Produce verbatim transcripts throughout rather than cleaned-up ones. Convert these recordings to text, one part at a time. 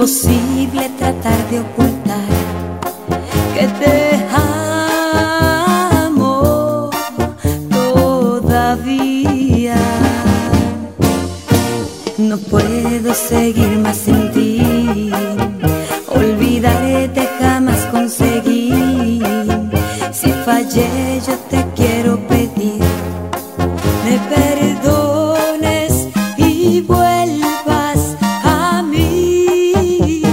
imposible tratar de ocultar que te amo todavía. No puedo seguir más sin ti, olvidarte jamás conseguí. Si fallé yo te quiero pedir, me perdones y vuelvas a mí.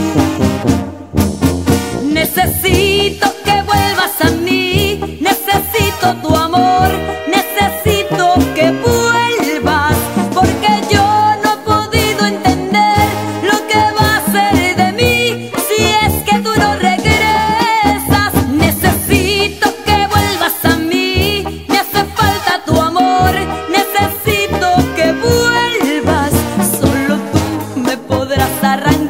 Necesito que vuelvas a mí, necesito tu amor, necesito que vuelvas, porque yo no he podido entender lo que va a ser de mí si es que tú no regresas. Necesito que vuelvas a mí, me hace falta tu amor, necesito que vuelvas, solo tú me podrás arrancar